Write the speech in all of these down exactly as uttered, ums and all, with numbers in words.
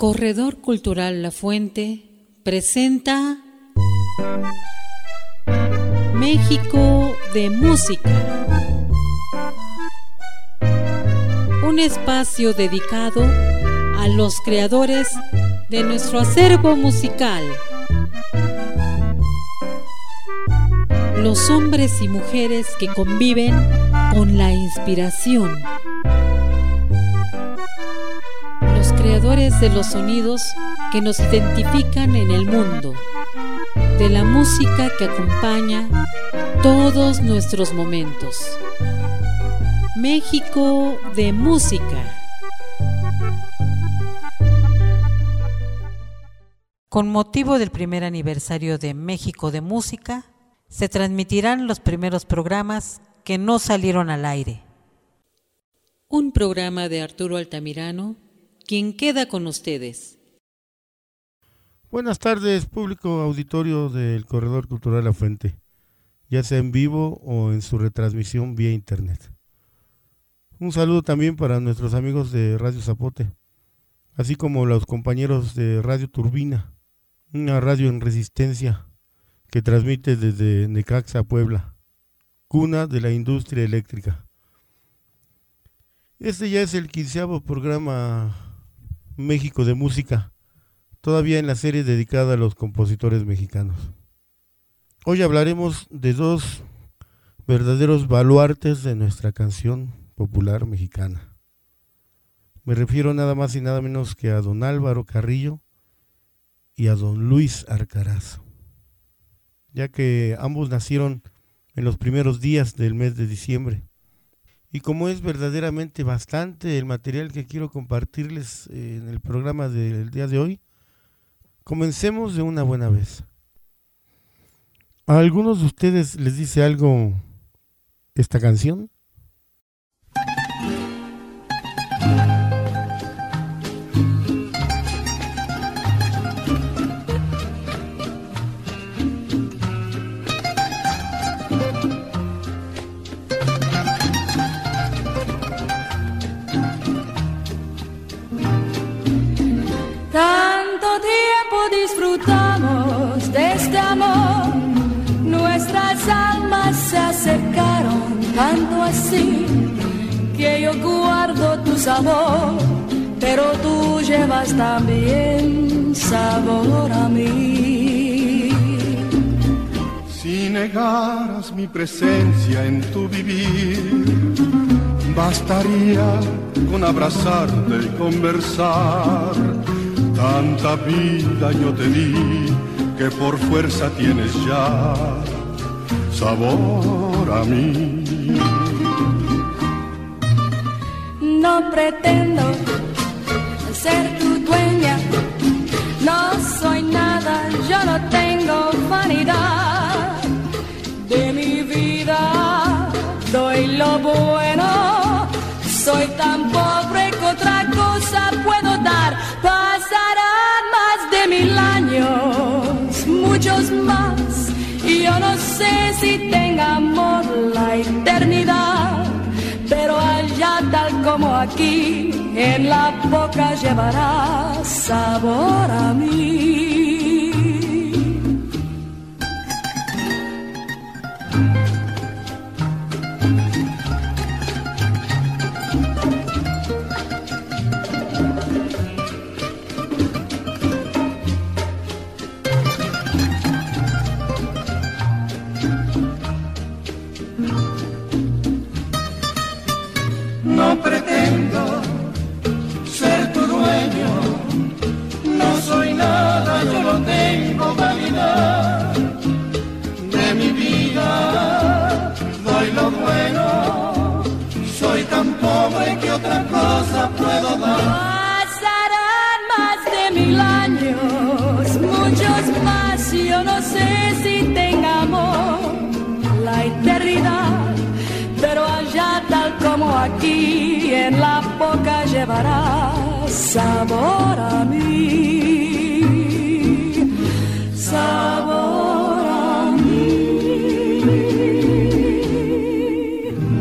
Corredor Cultural La Fuente presenta México de Música, un espacio dedicado a los creadores de nuestro acervo musical, los hombres y mujeres que conviven con la inspiración, los creadores de los sonidos que nos identifican en el mundo, de la música que acompaña todos nuestros momentos. México de Música. Con motivo del primer aniversario de México de Música, se transmitirán los primeros programas que no salieron al aire. Un programa de Arturo Altamirano, quien queda con ustedes. Buenas tardes, público auditorio del Corredor Cultural La Fuente, ya sea en vivo o en su retransmisión vía internet. Un saludo también para nuestros amigos de Radio Zapote, así como los compañeros de Radio Turbina, una radio en resistencia que transmite desde Necaxa, Puebla, cuna de la industria eléctrica. Este ya es el quinceavo programa México de Música, todavía en la serie dedicada a los compositores mexicanos. Hoy hablaremos de dos verdaderos baluartes de nuestra canción popular mexicana. Me refiero nada más y nada menos que a don Álvaro Carrillo y a don Luis Arcarazo, ya que ambos nacieron en los primeros días del mes de diciembre. Y como es verdaderamente bastante el material que quiero compartirles en el programa del día de hoy, comencemos de una buena vez. ¿A algunos de ustedes les dice algo esta canción? Tanto tiempo disfrutamos de este amor, nuestras almas se acercaron tanto así, que yo guardo tu sabor, pero tú llevas también sabor a mí. Si negaras mi presencia en tu vivir, bastaría con abrazarte y conversar. Tanta vida yo te di, que por fuerza tienes ya sabor a mí. No pretendo ser tu dueña, no soy nada, yo no tengo vanidad. De mi vida doy lo bueno, soy tan pobre que otra cosa puedo dar. Pasarán más de mil años, muchos más, y yo no sé si tenga amor la eternidad, pero allá tal como aquí, en la boca llevará sabor a mí. No pretendo ser tu dueño, no soy nada, yo no tengo vanidad. De mi vida doy lo bueno, soy tan pobre que otra cosa puedo dar. Pasarán más de mil años, muchos más, y yo no sé si tenga amor la eternidad, pero allá tal como aquí, en la boca llevará sabor a mí, sabor a mí.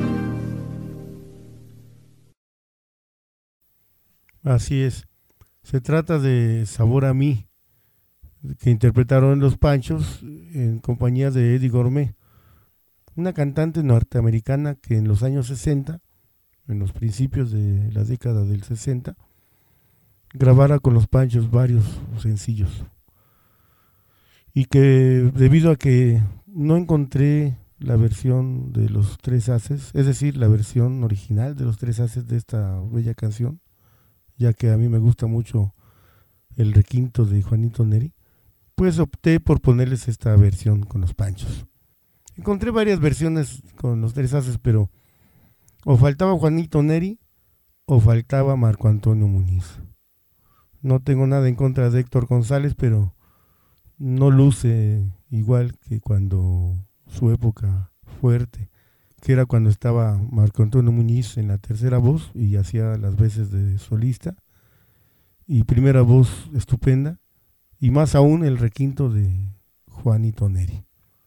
Así es. Se trata de Sabor a mí, que interpretaron Los Panchos en compañía de Eddie Gourmet, una cantante norteamericana que en los años sesenta, en los principios de la década del sesenta, grabara con Los Panchos varios sencillos. Y que debido a que no encontré la versión de Los Tres Haces, es decir, la versión original de Los Tres Haces de esta bella canción, ya que a mí me gusta mucho el requinto de Juanito Neri, pues opté por ponerles esta versión con Los Panchos. Encontré varias versiones con Los Tres Haces, pero o faltaba Juanito Neri o faltaba Marco Antonio Muñiz. No tengo nada en contra de Héctor González, pero no luce igual que cuando su época fuerte, que era cuando estaba Marco Antonio Muñiz en la tercera voz y hacía las veces de solista, y primera voz estupenda, y más aún el requinto de Juanito Neri.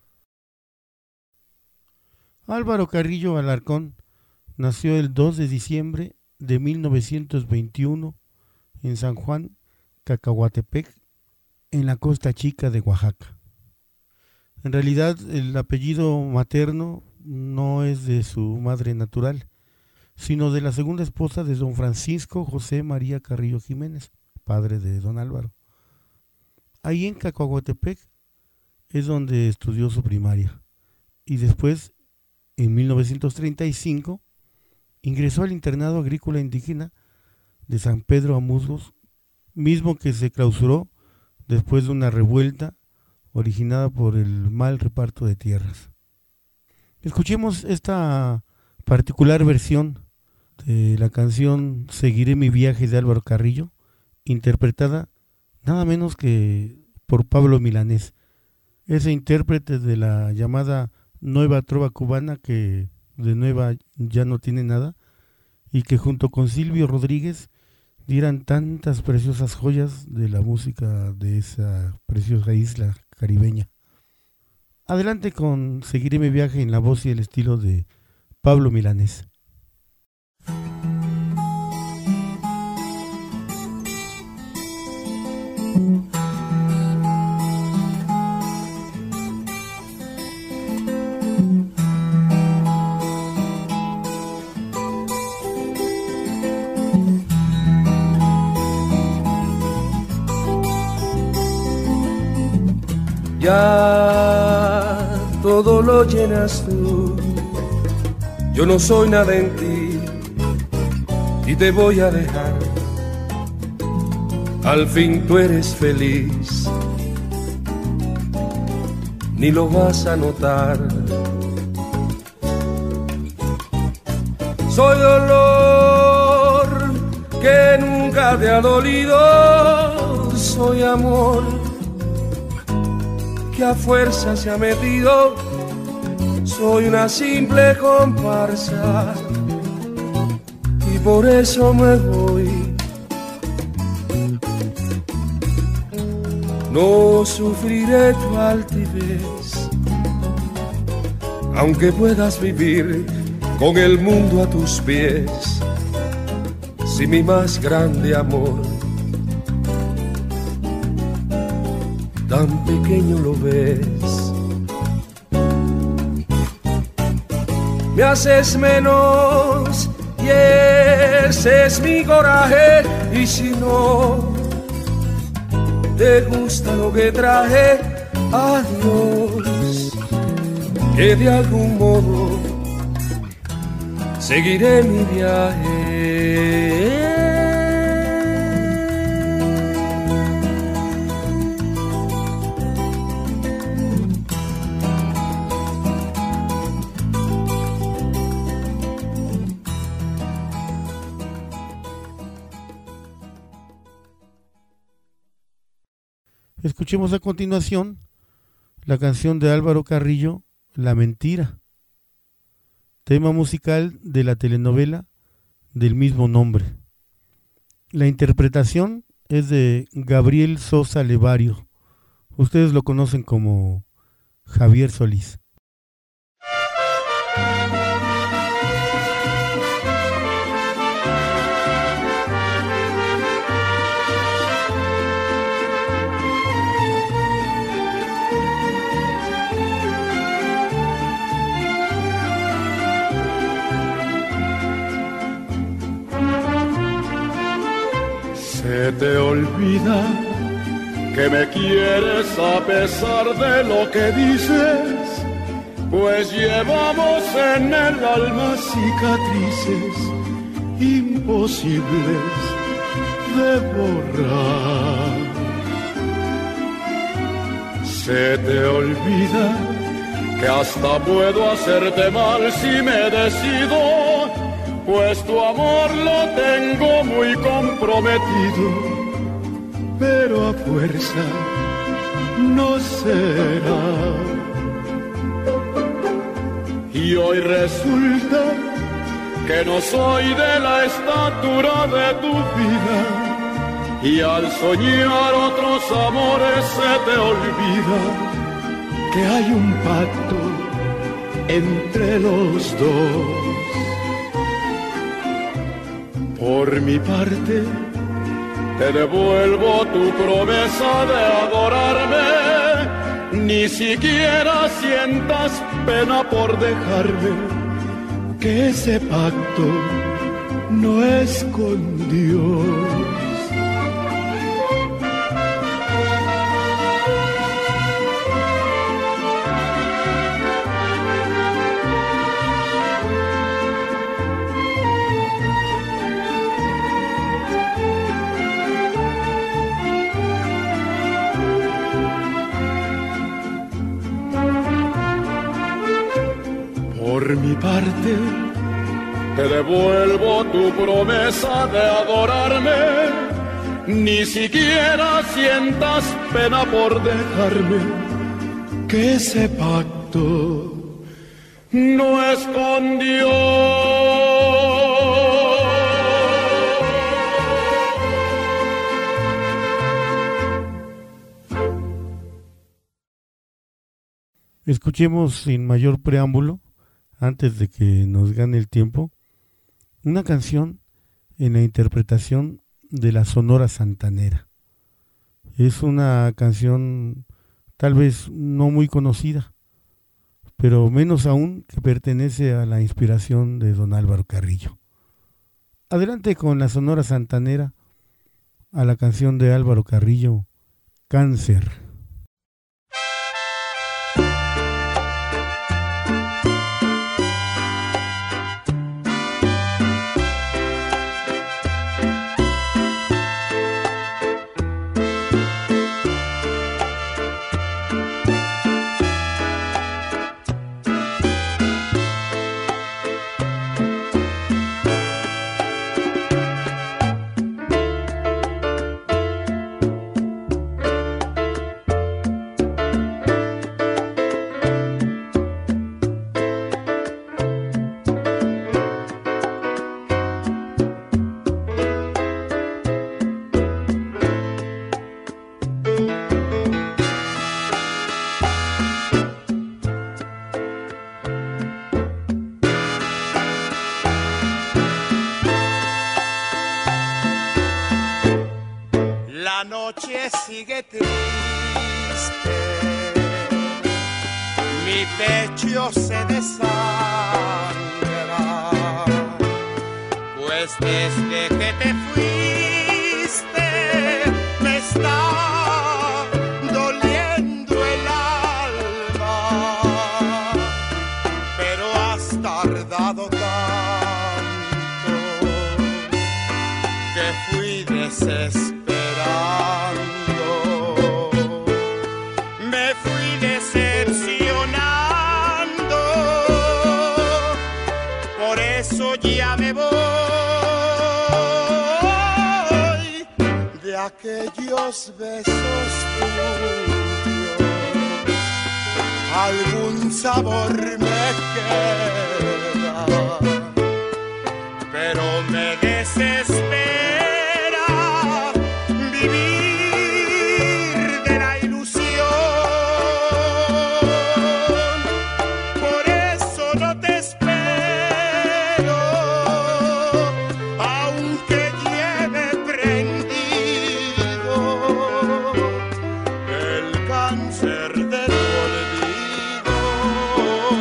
Álvaro Carrillo Alarcón nació el dos de diciembre de mil novecientos veintiuno en San Juan, Cacahuatepec, en la Costa Chica de Oaxaca. En realidad el apellido materno no es de su madre natural, sino de la segunda esposa de don Francisco José María Carrillo Jiménez, padre de don Álvaro. Ahí en Cacahuatepec es donde estudió su primaria y después, en mil novecientos treinta y cinco, ingresó al internado agrícola indígena de San Pedro Amusgos, mismo que se clausuró después de una revuelta originada por el mal reparto de tierras. Escuchemos esta particular versión de la canción Seguiré mi viaje de Álvaro Carrillo, interpretada nada menos que por Pablo Milanés, ese intérprete de la llamada Nueva Trova Cubana, que de nueva ya no tiene nada, y que junto con Silvio Rodríguez dieran tantas preciosas joyas de la música de esa preciosa isla caribeña. Adelante con Seguiré mi viaje en la voz y el estilo de Pablo Milanés. Ya todo lo llenas tú, yo no soy nada en ti y te voy a dejar. Al fin tú eres feliz, ni lo vas a notar. Soy dolor que nunca te ha dolido, soy amor que a fuerza se ha metido, soy una simple comparsa y por eso me voy. No sufriré tu altivez, aunque puedas vivir con el mundo a tus pies. Si mi más grande amor tan pequeño lo ves, me haces menos y ese es mi coraje. Y si no te gusta lo que traje, adiós, que de algún modo seguiré mi viaje. Escuchemos a continuación la canción de Álvaro Carrillo, La Mentira, tema musical de la telenovela del mismo nombre. La interpretación es de Gabriel Sosa Levario. Ustedes lo conocen como Javier Solís. te olvida que me quieres a pesar de lo que dices, pues llevamos en el alma cicatrices imposibles de borrar. Se te olvida que hasta puedo hacerte mal si me decido, pues tu amor lo tengo muy comprometido, pero a fuerza no será. Y hoy resulta que no soy de la estatura de tu vida, y al soñar otros amores se te olvida que hay un pacto entre los dos. Por mi parte, te devuelvo tu promesa de adorarme, ni siquiera sientas pena por dejarme, que ese pacto no es con Dios. Por mi parte, te devuelvo tu promesa de adorarme, ni siquiera sientas pena por dejarme, que ese pacto no es con Dios. Escuchemos sin mayor preámbulo, antes de que nos gane el tiempo, una canción en la interpretación de la Sonora Santanera. Es una canción tal vez no muy conocida, pero menos aún que pertenece a la inspiración de don Álvaro Carrillo. Adelante con la Sonora Santanera, a la canción de Álvaro Carrillo, Cáncer. Sigue triste, mi pecho se desangra, pues desde que te fuiste me está doliendo el alma, pero has tardado tanto que fui desesperado. Ya me voy de aquellos besos tuyos, algún sabor me queda, pero me desespera vivir de la ilusión, por eso no te espero.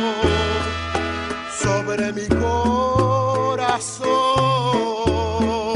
Mi corazón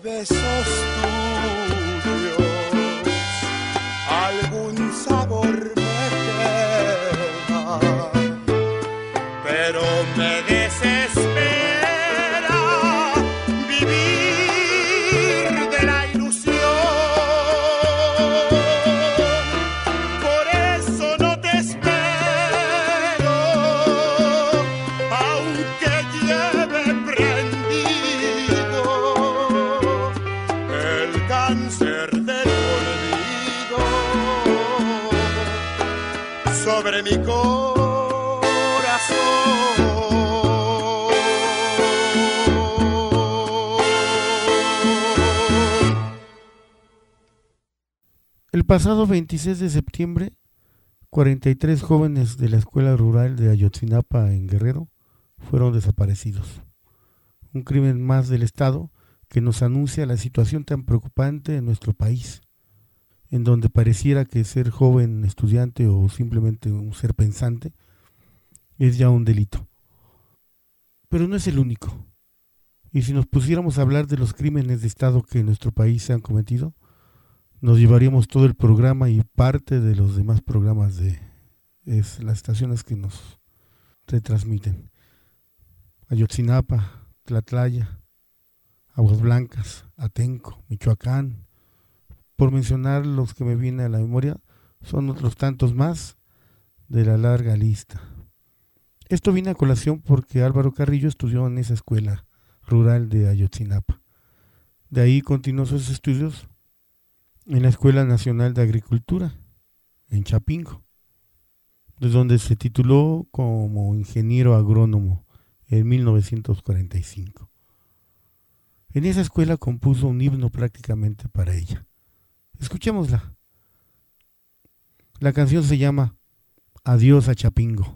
besos tuyos algún sabor me queda, pero me desespera vivir de la ilusión. Por eso no te espero, aunque lleve prendido el cáncer del olvido sobre mi corazón. El pasado veintiséis de septiembre, cuarenta y tres jóvenes de la escuela rural de Ayotzinapa en Guerrero fueron desaparecidos. Un crimen más del Estado que nos anuncia la situación tan preocupante en nuestro país, en donde pareciera que ser joven estudiante o simplemente un ser pensante es ya un delito. Pero no es el único. Y si nos pusiéramos a hablar de los crímenes de Estado que en nuestro país se han cometido, nos llevaríamos todo el programa y parte de los demás programas de es, las estaciones que nos retransmiten. Ayotzinapa, Tlatlaya, Aguas Blancas, Atenco, Michoacán, por mencionar los que me vienen a la memoria, son otros tantos más de la larga lista. Esto viene a colación porque Álvaro Carrillo estudió en esa escuela rural de Ayotzinapa. De ahí continuó sus estudios en la Escuela Nacional de Agricultura, en Chapingo, de donde se tituló como ingeniero agrónomo en mil novecientos cuarenta y cinco. En esa escuela compuso un himno prácticamente para ella. Escuchémosla. La canción se llama Adiós a Chapingo.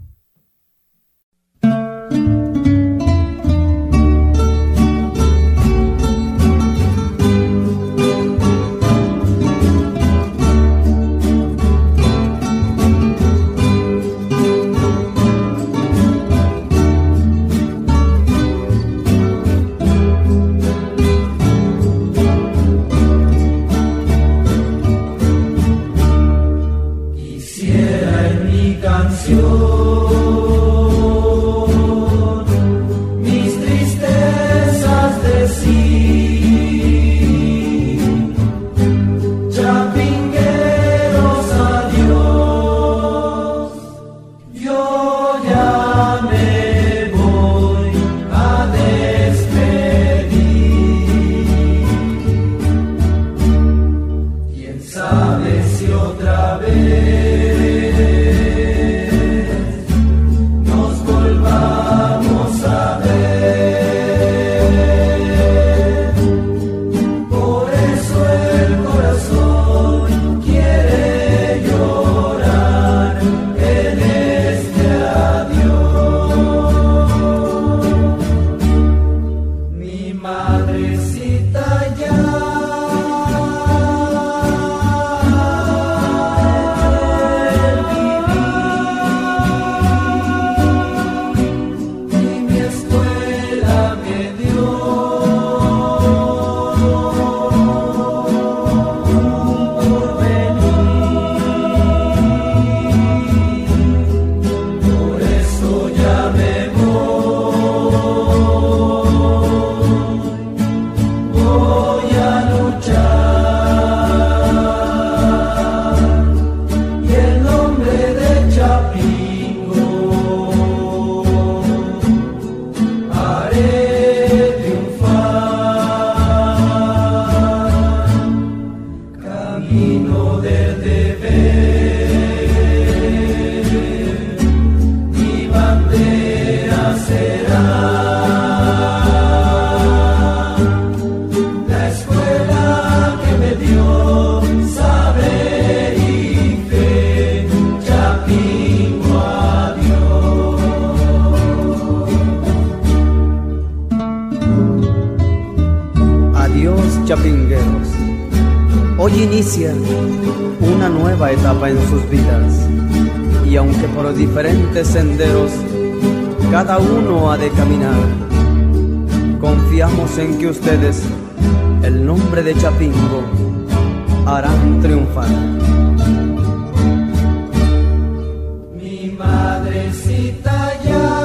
Mis tristezas decir, chapingueros, adiós, yo ya me voy a despedir. Quién sabe si otra vez chapingueros. Hoy inicia una nueva etapa en sus vidas, y aunque por diferentes senderos cada uno ha de caminar, confiamos en que ustedes el nombre de Chapingo harán triunfar. Mi madrecita ya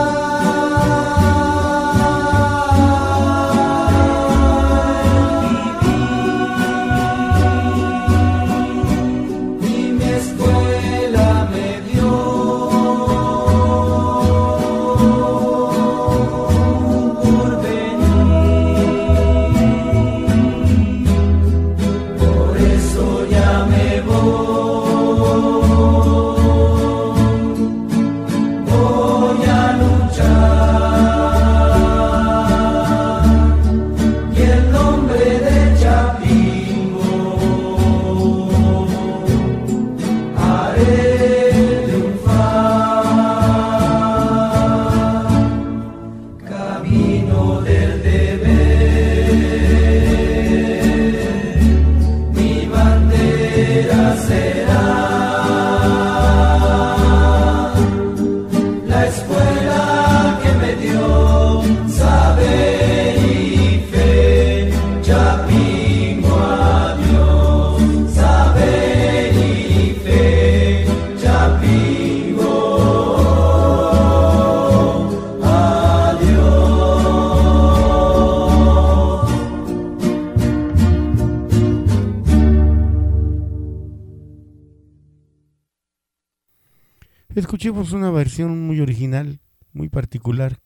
Escuchemos una versión muy original, muy particular,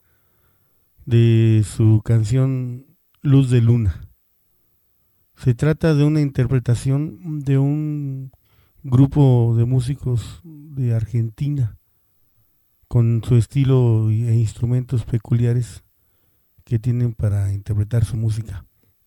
de su canción Luz de Luna. Se trata de una interpretación de un grupo de músicos de Argentina, con su estilo e instrumentos peculiares que tienen para interpretar su música.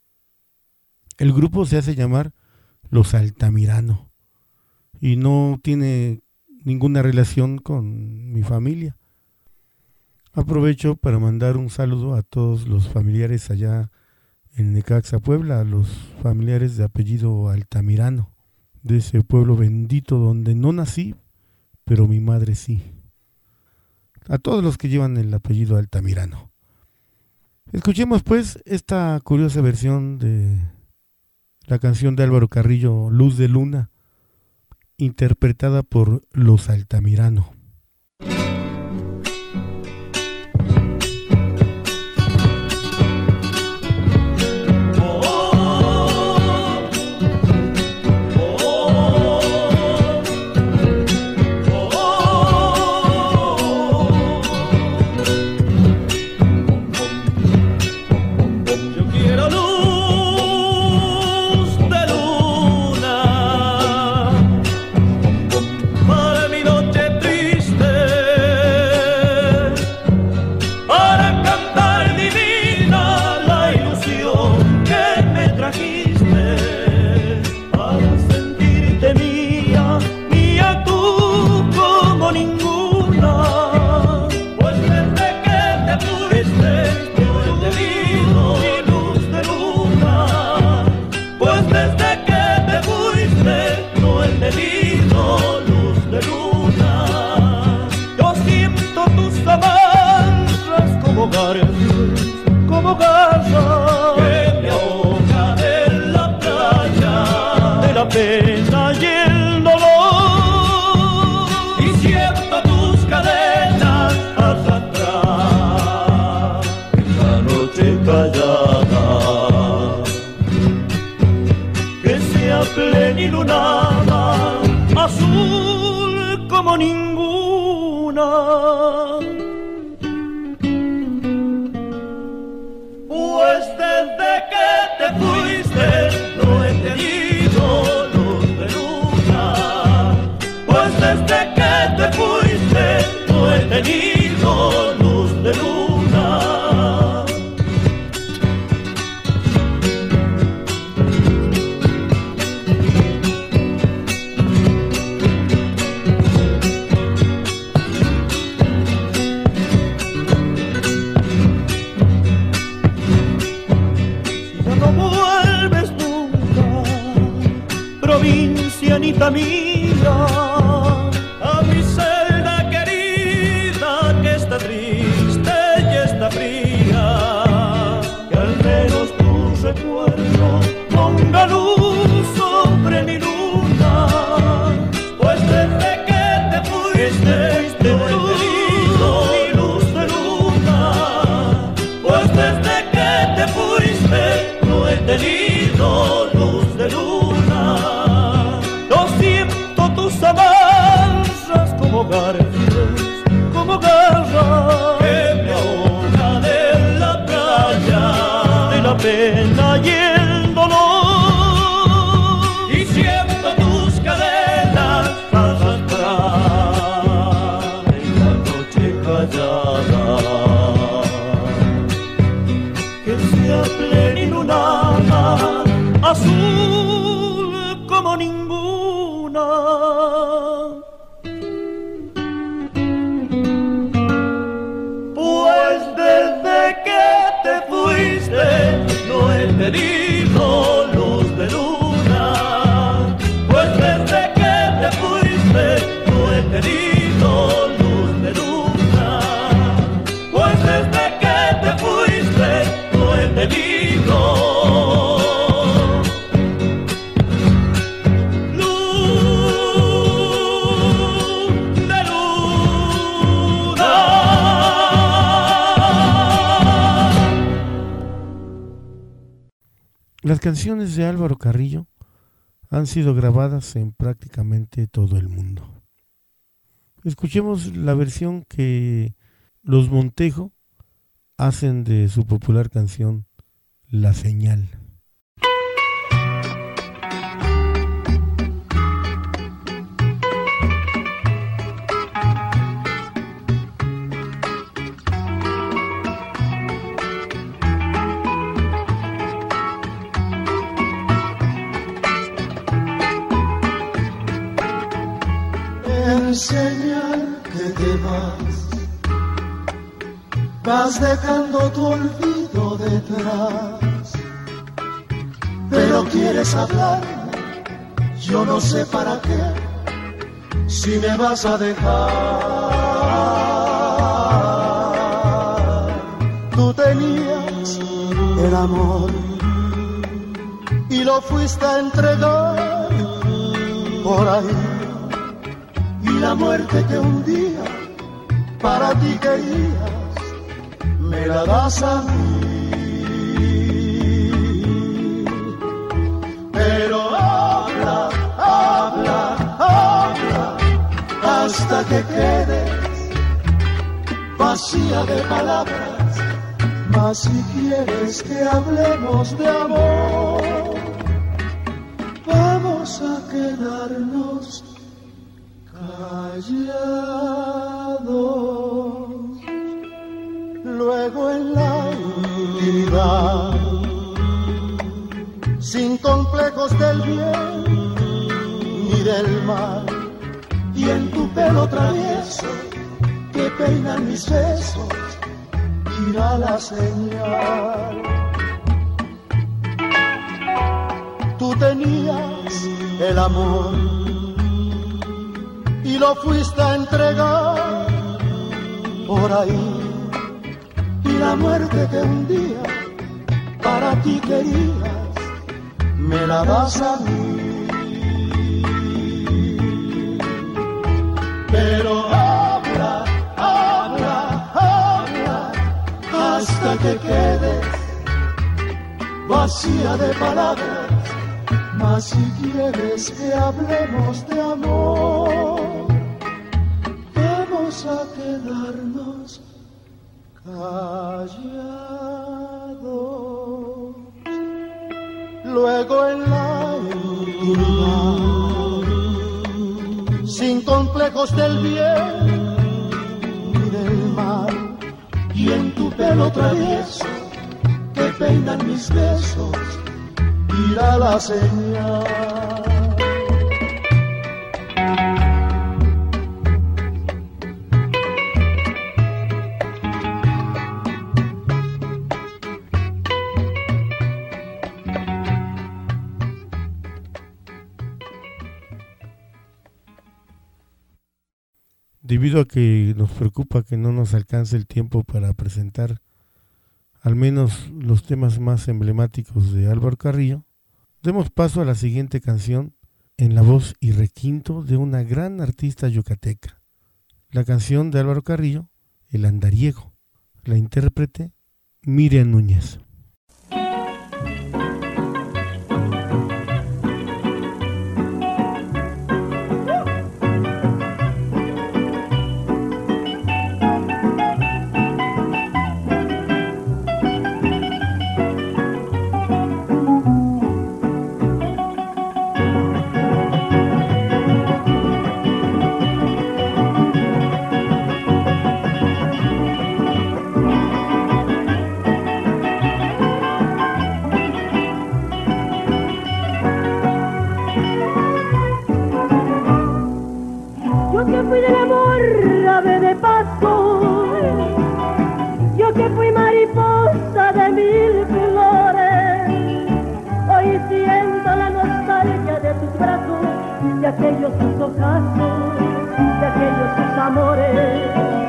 El grupo se hace llamar Los Altamirano y no tiene ninguna relación con mi familia. Aprovecho para mandar un saludo a todos los familiares allá en Necaxa, Puebla, a los familiares de apellido Altamirano, de ese pueblo bendito donde no nací, pero mi madre sí. A todos los que llevan el apellido Altamirano. Escuchemos pues esta curiosa versión de la canción de Álvaro Carrillo, Luz de Luna, interpretada por Los Altamirano. Como garza que me ahoga en la playa de la pena y el dolor, y siento tus cadenas arrastrar en la noche callada, que sea plenilunada, azul como ninguna. Pues desde que te fuiste no he tenido luz de luna. Pues desde que te fuiste no he tenido luz de luna. Provincianita mía, a mi celda querida que está triste y está fría, que al menos tu recuerdo Pues desde no he tenido luz de luna, pues desde que te fuiste no he tenido luz de luna. Yo siento tus avanzas como garras, como garras que me ahogan en la playa de la pena y el dolor, y siento tus cadenas arrastrar en la noche callada, que sea plenilunada, azul como ninguna. Pues desde que te fuiste no he tenido luz de luna, pues desde que te fuiste no he tenido luz de luna, pues desde que te fuiste no he tenido luz de luna. Las canciones de Álvaro Carrillo han sido grabadas en prácticamente todo el mundo. Escuchemos la versión que los Montejo hacen de su popular canción La Señal. Señal que te vas, vas dejando tu olvido detrás, pero quieres hablarme, yo no sé para qué, si me vas a dejar. Tú tenías el amor y lo fuiste a entregar por ahí, la muerte que un día para ti querías, me la das a mí. Pero habla, habla, habla, hasta que quedes vacía de palabras. Mas si quieres que hablemos de amor, vamos a quedarnos callados, luego en la intimidad, sin complejos del bien ni del mal, y en tu pelo travieso que peinan mis besos, irá la señal. Tú tenías el amor y lo fuiste a entregar por ahí, y la muerte que un día para ti querías, me la das a mí. Pero habla, habla, habla, hasta que quedes vacía de palabras. Mas si quieres que hablemos de amor, vamos a quedarnos callados, luego en la intimidad, sin complejos del bien ni del mal, y en tu pelo travieso que peinan mis besos, irá la señal. Debido a que nos preocupa que no nos alcance el tiempo para presentar al menos los temas más emblemáticos de Álvaro Carrillo, demos paso a la siguiente canción en la voz y requinto de una gran artista yucateca, La canción de Álvaro Carrillo, El Andariego. La intérprete, Miriam Núñez. De aquellos sus ojazos, de aquellos sus amores,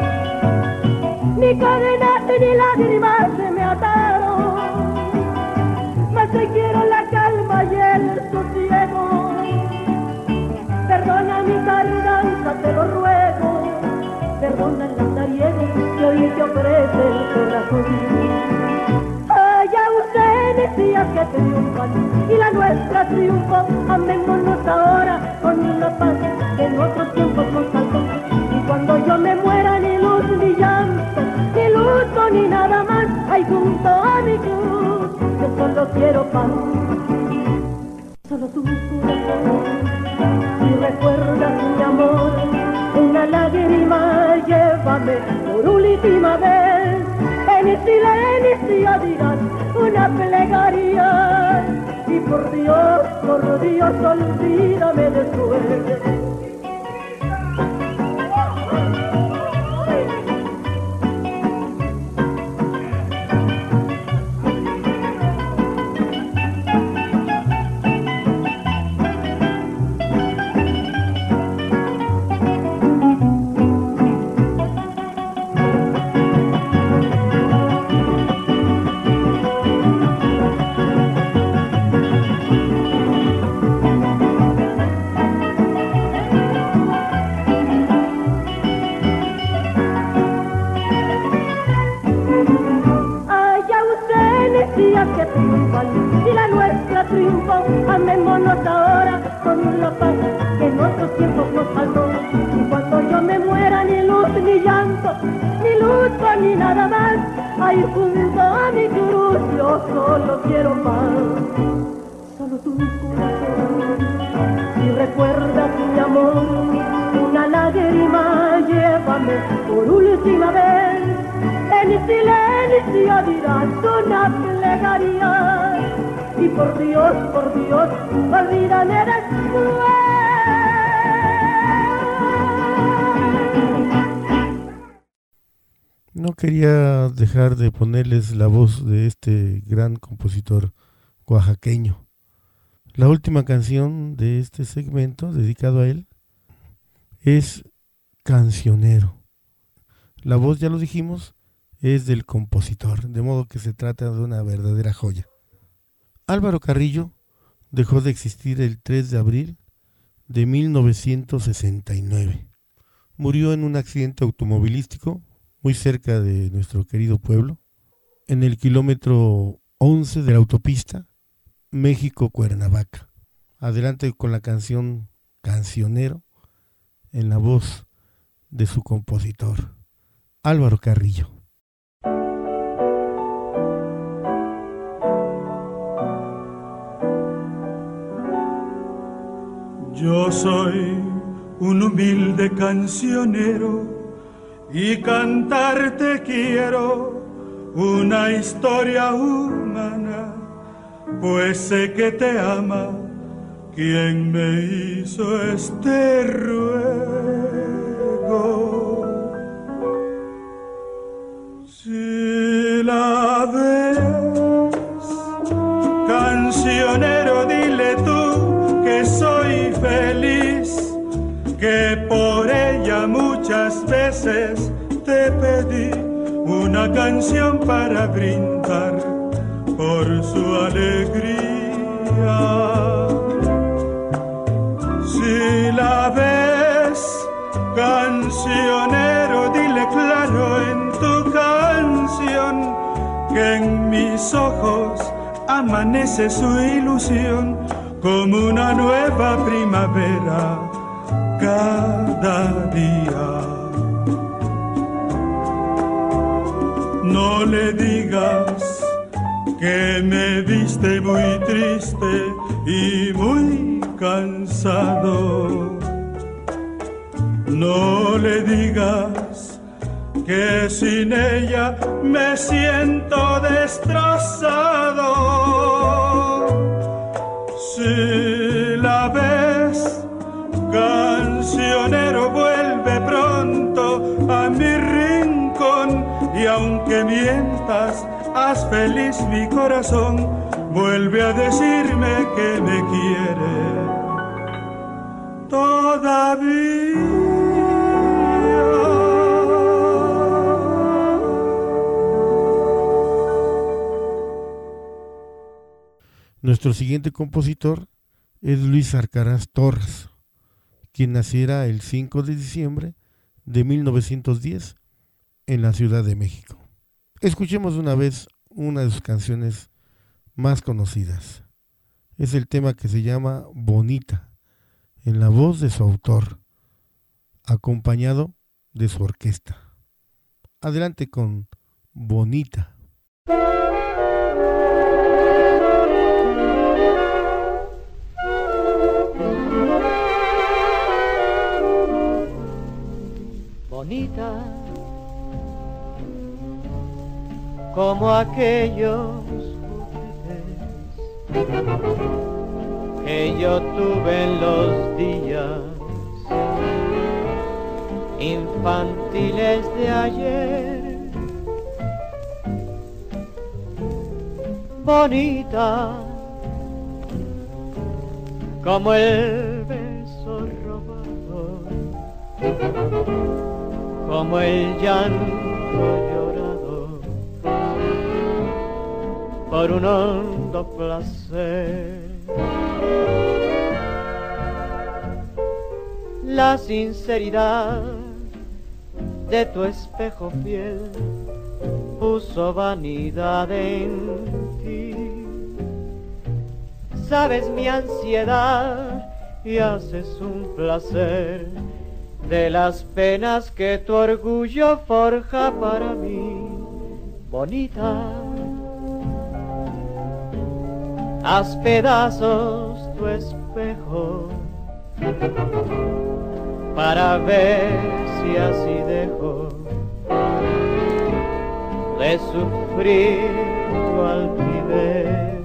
ni cadenas ni lágrimas se me ataron, mas te quiero la calma y el sosiego. Perdona mi tardanza, te lo ruego, perdona el andariego que hoy te ofrece el corazón. Decía que triunfan y la nuestra triunfó, amémonos ahora con la paz que en otros tiempos nos faltó. Y cuando yo me muera ni luz ni llanto, ni luto ni nada más, hay junto a mi cruz, yo solo quiero paz, solo tu corazón. Si recuerdas mi amor, una lágrima llévame por última vez, en mi silencio dirás una plegaria, y por Dios, por Dios, olvídame después. Que triunfan y la nuestra triunfó, amémonos ahora con la paz que en otros tiempos nos faltó. Y cuando yo me muera ni luz ni llanto, ni luto ni nada más, ahí junto a mi cruz yo solo quiero paz, solo tu corazón. Si recuerdas mi amor, una lágrima llévame por última vez, en silencio dirás una plegaria, y por Dios, por Dios, olvídame después. No quería dejar de ponerles la voz de este gran compositor oaxaqueño. La última canción de este segmento dedicado a él es Cancionero. La voz, ya lo dijimos, es del compositor, de modo que se trata de una verdadera joya. Álvaro Carrillo dejó de existir el tres de abril de mil novecientos sesenta y nueve. Murió en un accidente automovilístico muy cerca de nuestro querido pueblo, en el kilómetro once de la autopista México-Cuernavaca. Adelante con la canción Cancionero, en la voz de su compositor, Álvaro Carrillo. Yo soy un humilde cancionero y cantarte quiero una historia humana, pues sé que te ama quien me hizo este ruego. Si la ves, cancionero, dile tú que soy feliz, que por ella muchas veces te pedí una canción para brindar por su alegría. Si la ves, Cancionero, dile claro en tu canción que en mis ojos amanece su ilusión como una nueva primavera cada día. No le digas que me viste muy triste y muy cansado. No le digas que sin ella me siento destrozado. Si la ves, cancionero, vuelve pronto a mi rincón y aunque mientas, haz feliz mi corazón. Vuelve a decirme que me quiere todavía. Nuestro siguiente compositor es Luis Arcaraz Torres, quien naciera el cinco de diciembre de mil novecientos diez en la Ciudad de México. Escuchemos una vez una de sus canciones más conocidas. Es el tema que se llama Bonita, en la voz de su autor, acompañado de su orquesta. Adelante con Bonita. Bonita como aquellos juguetes que yo tuve en los días infantiles de ayer. Bonita como el beso robado, como el llanto llorado por un hondo placer. La sinceridad de tu espejo fiel puso vanidad en ti. Sabes mi ansiedad y haces un placer de las penas que tu orgullo forja para mí. Bonita, haz pedazos tu espejo para ver si así dejo de sufrir tu altivez.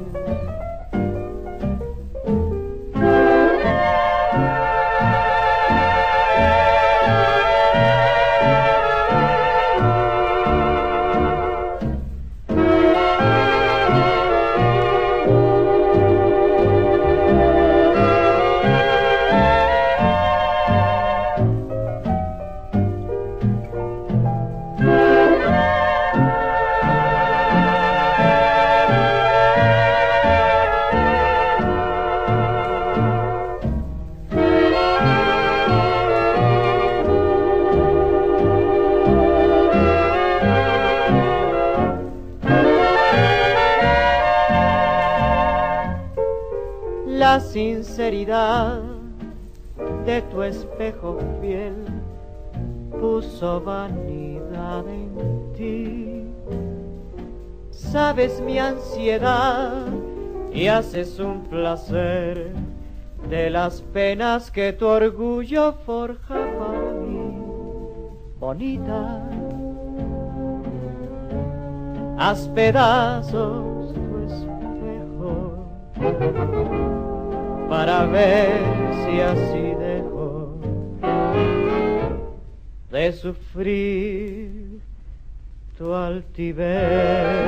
La sinceridad de tu espejo fiel puso vanidad en ti. Sabes mi ansiedad y haces un placer de las penas que tu orgullo forja para mí. Bonita, haz pedazos tu espejo para ver si así dejo de sufrir tu altivez.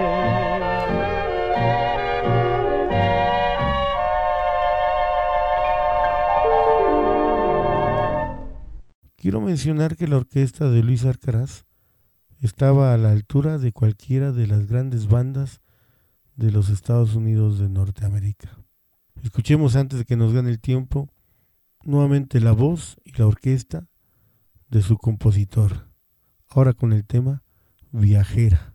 Quiero mencionar que la orquesta de Luis Arcaraz estaba a la altura de cualquiera de las grandes bandas de los Estados Unidos de Norteamérica. Escuchemos, antes de que nos gane el tiempo, nuevamente la voz y la orquesta de su compositor. Ahora con el tema Viajera.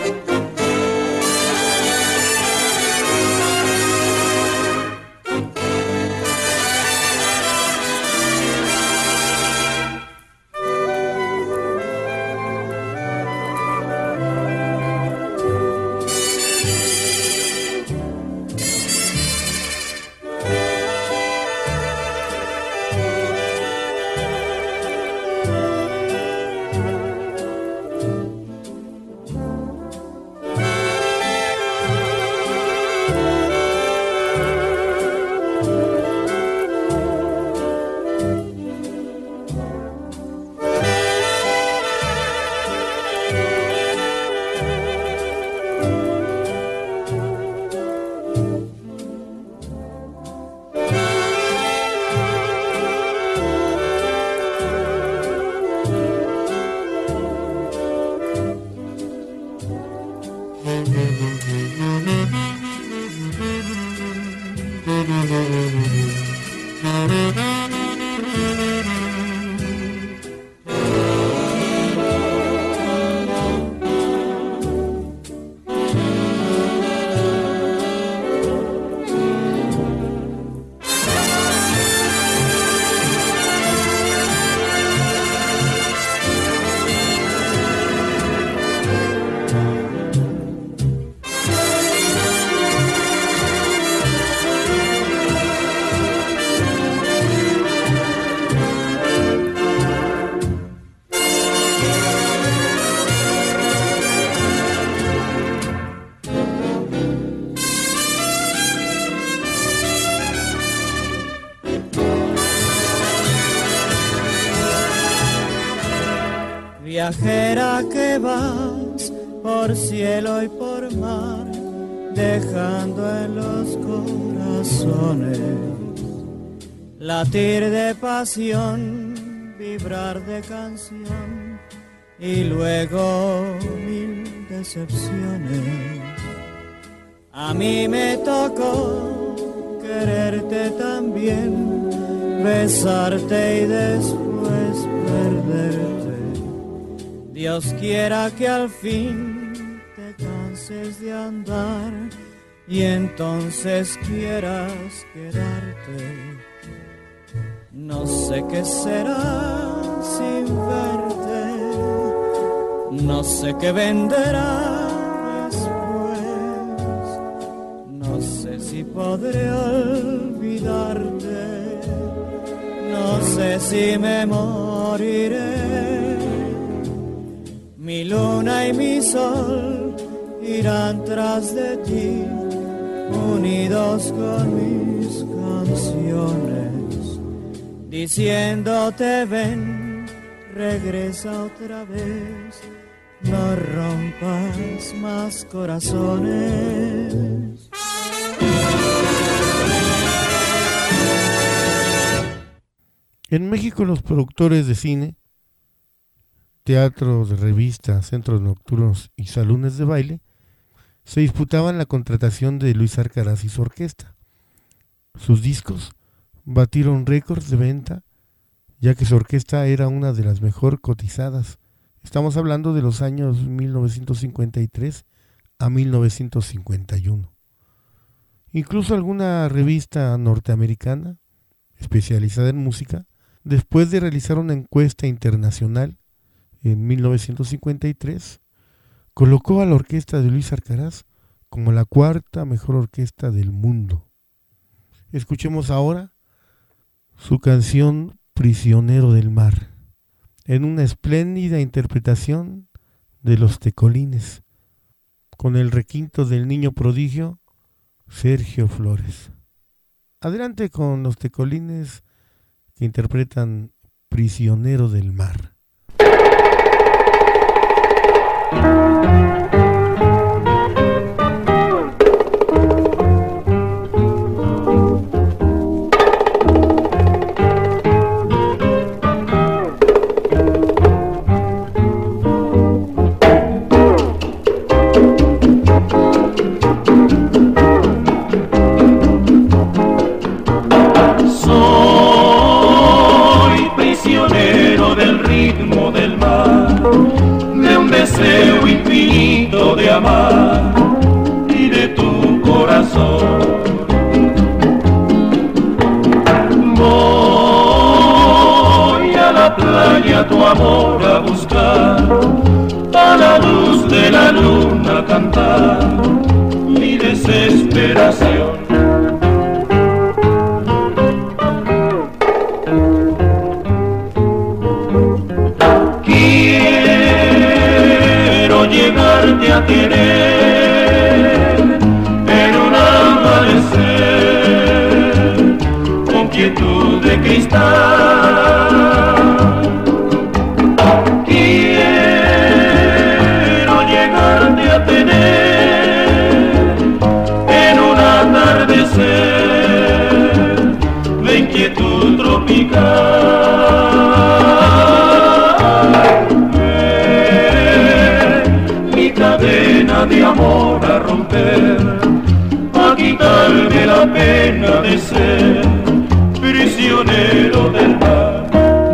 Viajera que vas por cielo y por mar, dejando en los corazones latir de pasión, vibrar de canción y luego mil decepciones. A mí me tocó quererte también, besarte y después perderte. Dios quiera que al fin te canses de andar y entonces quieras quedarte. No sé qué será sin verte, no sé qué vendrá después, no sé si podré olvidarte, no sé si me moriré. Mi luna y mi sol irán tras de ti, unidos con mis canciones, diciéndote ven, regresa otra vez, no rompas más corazones. En México los productores de cine, teatros, revistas, centros nocturnos y salones de baile se disputaban la contratación de Luis Arcaraz y su orquesta. Sus discos batieron récords de venta, ya que su orquesta era una de las mejor cotizadas. Estamos hablando de los años mil novecientos cincuenta y tres a mil novecientos cincuenta y uno. Incluso alguna revista norteamericana especializada en música, después de realizar una encuesta internacional en mil novecientos cincuenta y tres, colocó a la orquesta de Luis Arcaraz como la cuarta mejor orquesta del mundo. Escuchemos ahora su canción Prisionero del Mar, en una espléndida interpretación de Los Tecolines, con el requinto del niño prodigio Sergio Flores. Adelante con Los Tecolines, que interpretan Prisionero del Mar. Soy prisionero prisionero del ritmo del mar, de un deseo infinito de amar y de tu corazón. Voy a la playa tu amor a buscar, a la luz de la luna cantar mi desesperación. Quiero llegarte a querer en un amanecer con quietud de cristal. Quiero llegarte a tener en un atardecer de inquietud tropical. Cadena de amor a romper, a quitarme la pena de ser prisionero del mar.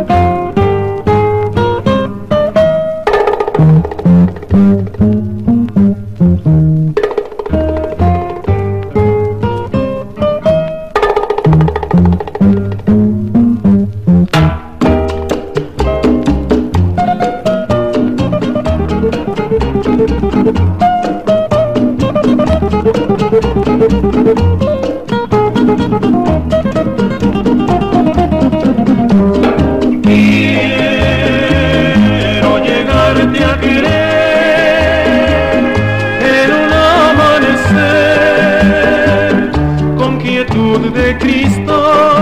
Quiero llegarte a querer en un amanecer con quietud de Cristo.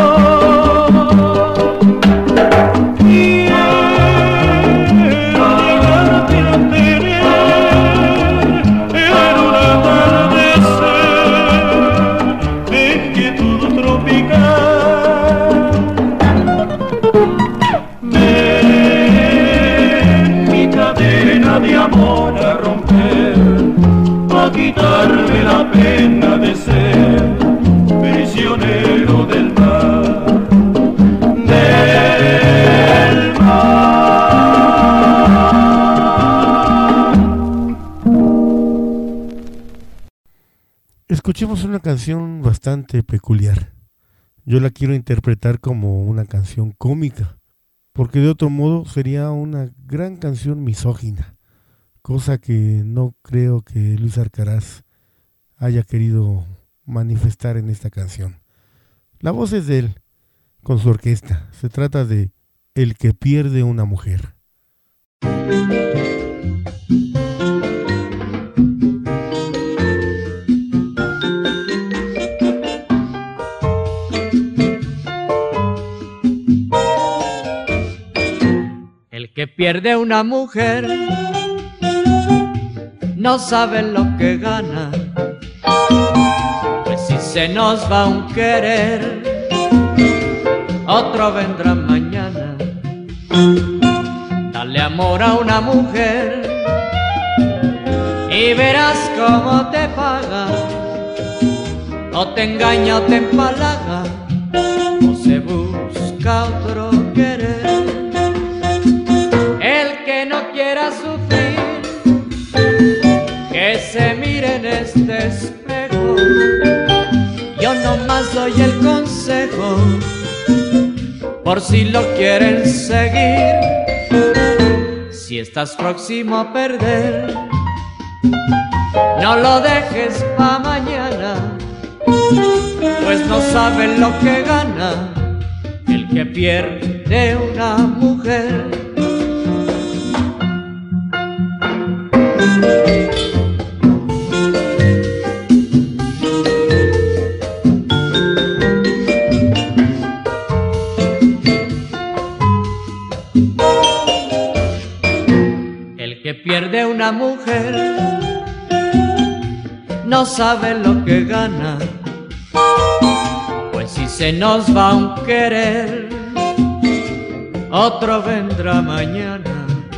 De amor a romper, a quitarme la pena de ser prisionero del mar, del mar. Escuchemos una canción bastante peculiar. Yo la quiero interpretar como una canción cómica, porque de otro modo sería una gran canción misógina, cosa que no creo que Luis Alcaraz haya querido manifestar en esta canción. La voz es de él, con su orquesta. Se trata de El que pierde una mujer. El que pierde una mujer no sabe lo que gana, pues si se nos va un querer, otro vendrá mañana. Dale amor a una mujer y verás cómo te paga, o te engaña o te empalaga, o se busca otro querer. El que no quiera sufrir, que se mire en este espejo. Yo nomás doy el consejo, por si lo quieren seguir. Si estás próximo a perder, no lo dejes pa' mañana, pues no saben lo que gana el que pierde una mujer. El que pierde una mujer no sabe lo que gana, pues si se nos va un querer, otro vendrá mañana.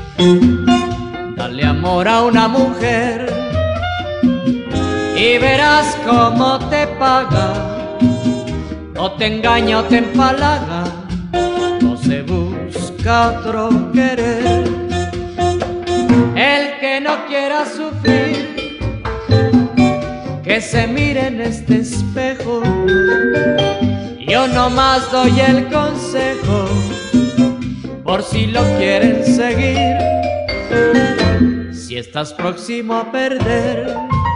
Dale amor a una mujer y verás cómo te paga, o te engaña o te empalaga, o se busca busca otro querer. El que no quiera sufrir, que se mire en este espejo. Yo nomás doy el consejo, por si lo quieren seguir. Si estás próximo a perder,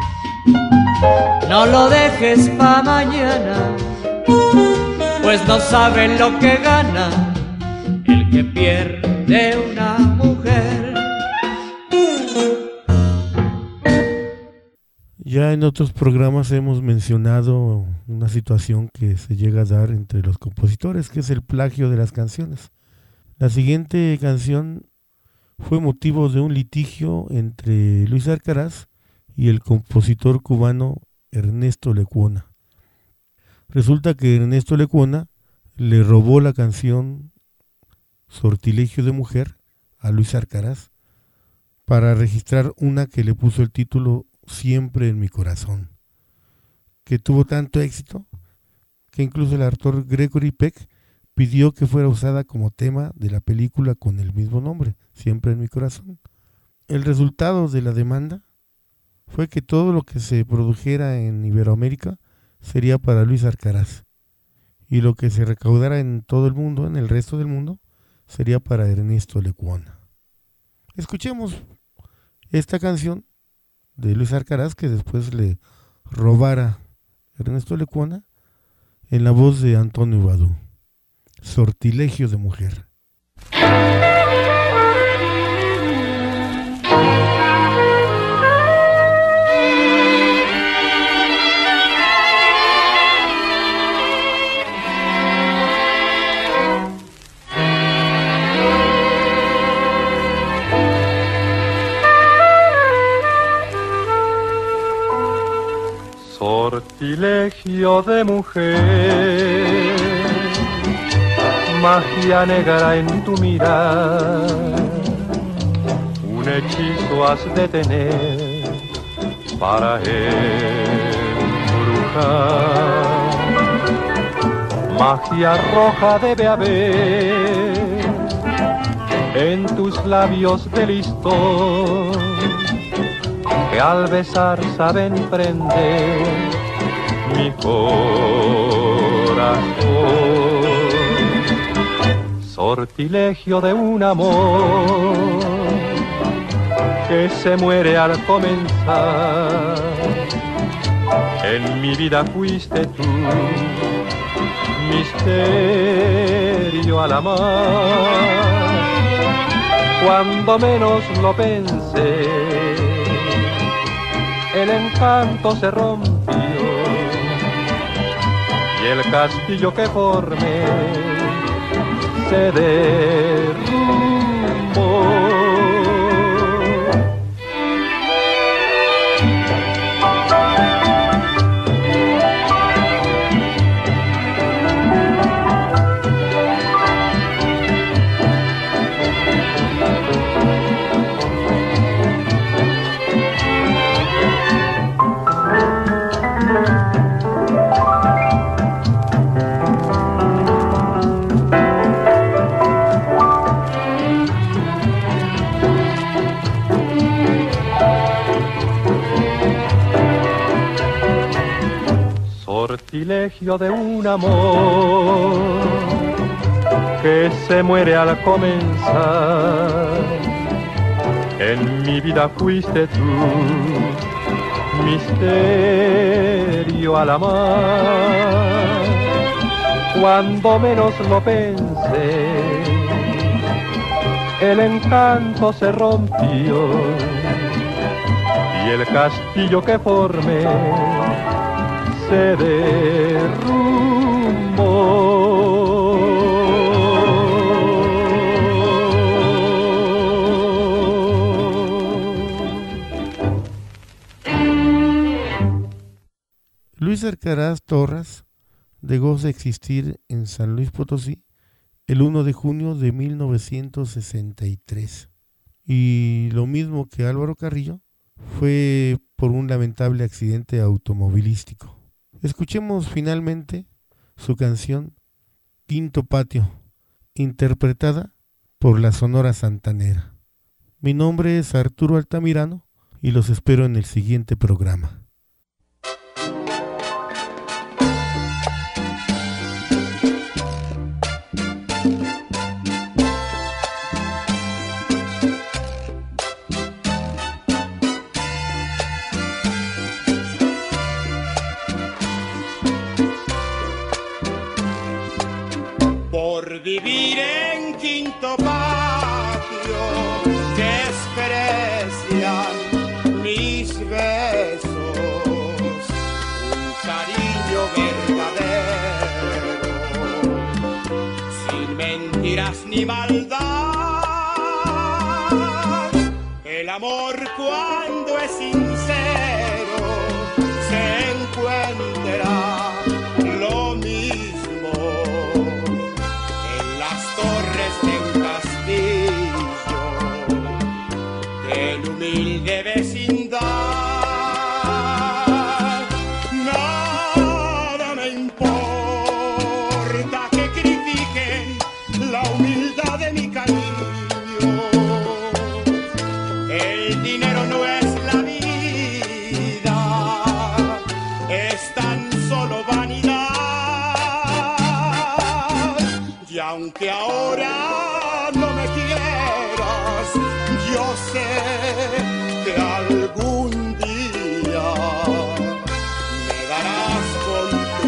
no lo dejes pa' mañana, pues no saben lo que gana el que pierde una mujer. Ya en otros programas hemos mencionado una situación que se llega a dar entre los compositores, que es el plagio de las canciones. La siguiente canción fue motivo de un litigio entre Luis Alcaraz y el compositor cubano Ernesto Lecuona. Resulta que Ernesto Lecuona le robó la canción Sortilegio de Mujer a Luis Alcaraz para registrar una que le puso el título Siempre en mi corazón, que tuvo tanto éxito que incluso el actor Gregory Peck pidió que fuera usada como tema de la película con el mismo nombre, Siempre en mi corazón. El resultado de la demanda fue que todo lo que se produjera en Iberoamérica sería para Luis Alcaraz, y lo que se recaudara en todo el mundo, en el resto del mundo, sería para Ernesto Lecuona. Escuchemos esta canción de Luis Alcaraz, que después le robara Ernesto Lecuona, en la voz de Antonio Badú, Sortilegio de Mujer. Sortilegio de mujer, magia negra en tu mirar, un hechizo has de tener para embrujar. Magia roja debe haber en tus labios de listón, que al besar saben prender mi corazón. Sortilegio de un amor que se muere al comenzar. En mi vida fuiste tú, misterio al amar. Cuando menos lo pensé, el encanto se rompió y el castillo que formé se derrumbó. Sortilegio de un amor que se muere al comenzar. En mi vida fuiste tú, misterio al amar. Cuando menos lo pensé, el encanto se rompió y el castillo que formé se derrumbó. Luis Alcaraz Torras dejó de existir en San Luis Potosí el primero de junio de mil novecientos sesenta y tres. Y lo mismo que Álvaro Carrillo, fue por un lamentable accidente automovilístico. Escuchemos finalmente su canción Quinto Patio, interpretada por la Sonora Santanera. Mi nombre es Arturo Altamirano y los espero en el siguiente programa. Por vivir en quinto patio desprecian mis besos, un cariño verdadero, sin mentiras ni maldad. El amor cuando es sincero se encuentra lo mismo de un castillo, del humilde vecindad. Nada me importa que critiquen la humildad de mi cariño. El dinero no es la vida, es tan solo vanidad. Y aunque ahora no me quieras, yo sé que algún día me darás con tu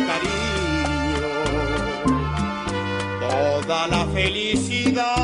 cariño toda la felicidad.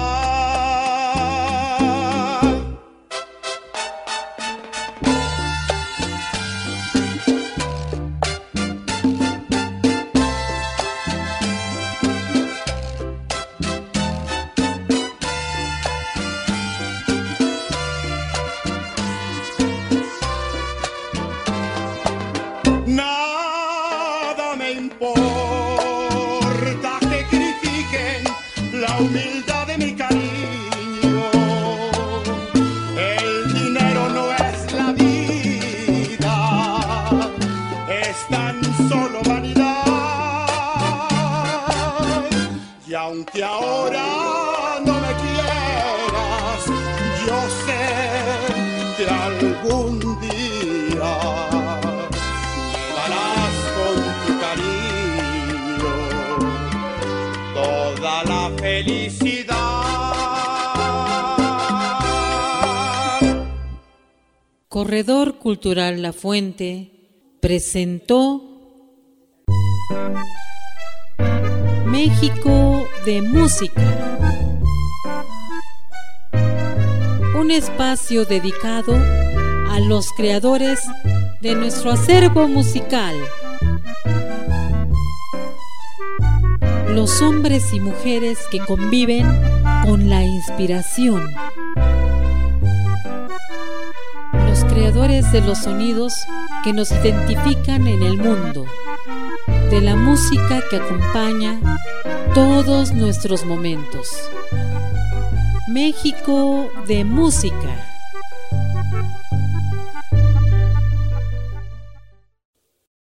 Nada me importa que critiquen la humildad de mi cariño. El dinero no es la vida, es tan solo vanidad. Y aunque ahora no me quieras, yo sé que algún día toda la felicidad. Corredor Cultural La Fuente presentó México de Música, un espacio dedicado a los creadores de nuestro acervo musical, los hombres y mujeres que conviven con la inspiración, los creadores de los sonidos que nos identifican en el mundo, de la música que acompaña todos nuestros momentos. México de Música.